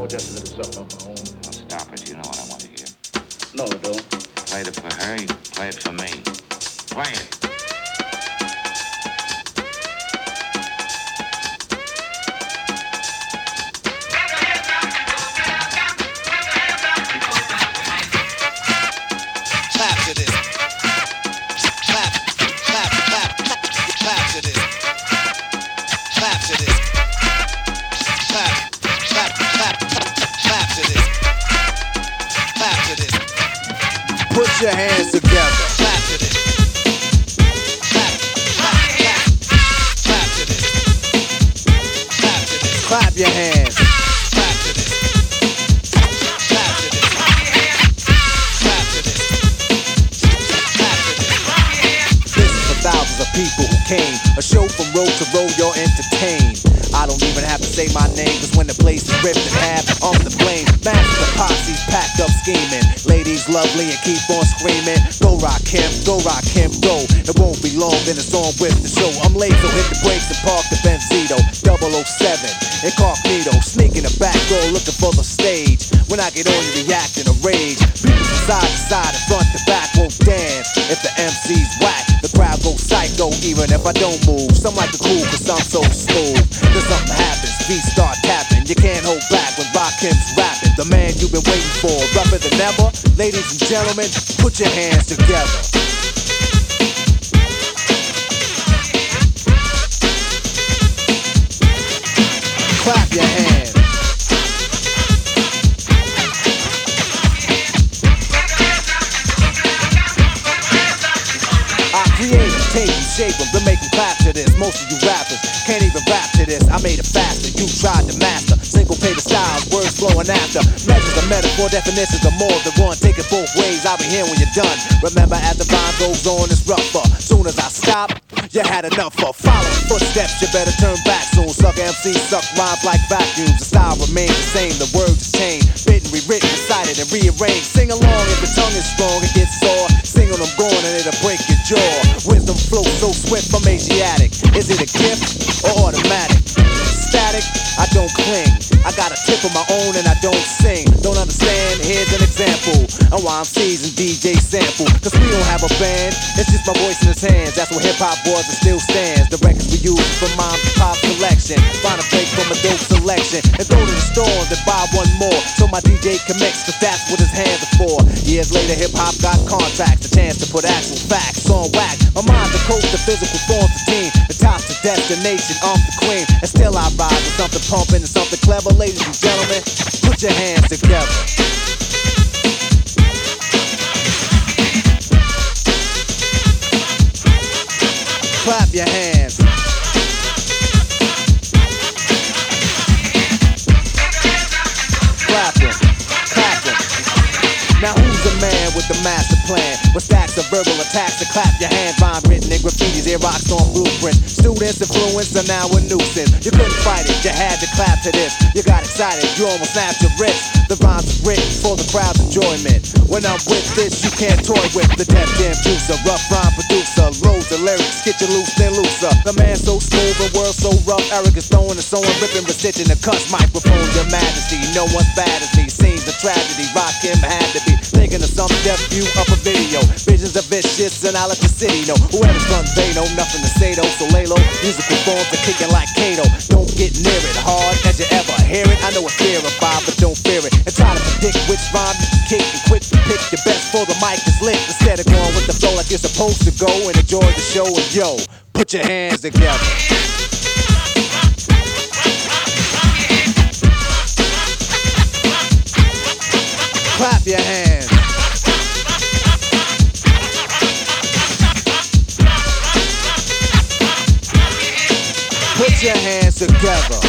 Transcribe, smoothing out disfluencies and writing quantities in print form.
just a little something of my own. Well, stop it. You know what I want to hear. No, I don't. Played it for her, you play it for me. Play it. Put your hands together. Clap to this. Clap. Clap to this. Clap to this. Clap your hands. Clap to this. Clap to this. Clap to this. Clap to this. This is for thousands of people who came. A show from road to road, you're entertained. I don't even have to say my name, cause when the place is ripped in half, I'm to blame. Master the posse's packed up scheming. Ladies lovely and keep on screaming. Go rock him, go. It won't be long, then it's on with the show. I'm late, so hit the brakes and park the Benzito 007 incognito. Sneak in the back door looking for the stage. When I get on, you react in a rage. People from side to side and front to back won't dance. If the MC's whack, the crowd goes psycho even if I don't move. Some like the cool cause I'm so smooth. Then something happens, beats start tapping. You can't hold back when Rakim's rapping. The man you've been waiting for, rougher than ever. Ladies and gentlemen, put your hands together. Clap your hands. I create them, take them, shape them, then make them clap to this. Most of you rappers can't even rap to this. I made it faster, you tried to master. Single paper styles, words flowing after. Measures of metaphor, definitions of more than one. Take it both ways, I'll be here when you're done. Remember as the rhyme goes on, it's rougher. Soon as I stop, you had enough for following footsteps. You better turn back soon. Suck MCs, suck rhymes like vacuums. The style remains the same, the words just change. Bitten, rewritten, recited, and rearranged. Sing along if the tongue is strong, it gets sore. Sing on them going and it'll break your jaw. Wisdom flows so swift, I'm Asiatic. Is it a gift or automatic? Static, I don't cling. I got a tip of my own and I don't sing. Don't understand, here's an example of why I'm seasoned DJ sample. Cause we don't have a band, it's just my voice in his hands. That's what hip-hop was and still stands. The records we use from my pop collection. Find a break from a dope selection and go to the store and buy one more. So my DJ can mix, cause that's what his hands are for. Years later hip-hop got contacts, a chance to put actual facts on wax. My mind the coast, the physical forms the team. The top's the destination, I'm the queen. And still I ride with something pumping and something clever. Ladies and gentlemen, put your hands together. Clap your hands. Clap them, clap them. Now who's the man with the master plan? With stacks of verbal attacks to clap your hands. Rhyme written in graffitis, air rocks on blueprints. Students influenced are now a nuisance. You couldn't fight it, you had to clap to this. You got excited, you almost snapped your wrist. The rhymes are written for the crowd's enjoyment. When I'm with this, you can't toy with the Def Jam juicer. Rough rhyme producer, loads of lyrics, get you loose then looser. The man so smooth, the world so rough. Eric is throwing and sewing, ripping, restitching the cuss microphone. Your majesty, no one's bad as me. Seems a tragedy, Rakim had to be thinking of some deaf view of a video. Visions are vicious and I'll let the city know. Whoever's runs, they know nothing to say though. So lay low, musical forms are kicking like Kato. Don't get near it, hard as you ever hear it. I know it's terrified, but don't fear it. And try to predict which rhyme you can kick and quit to pick your best for the mic is lit. Instead of going with the flow like you're supposed to go and enjoy the show. And yo, put your hands together. Clap your hands. Put your hands together.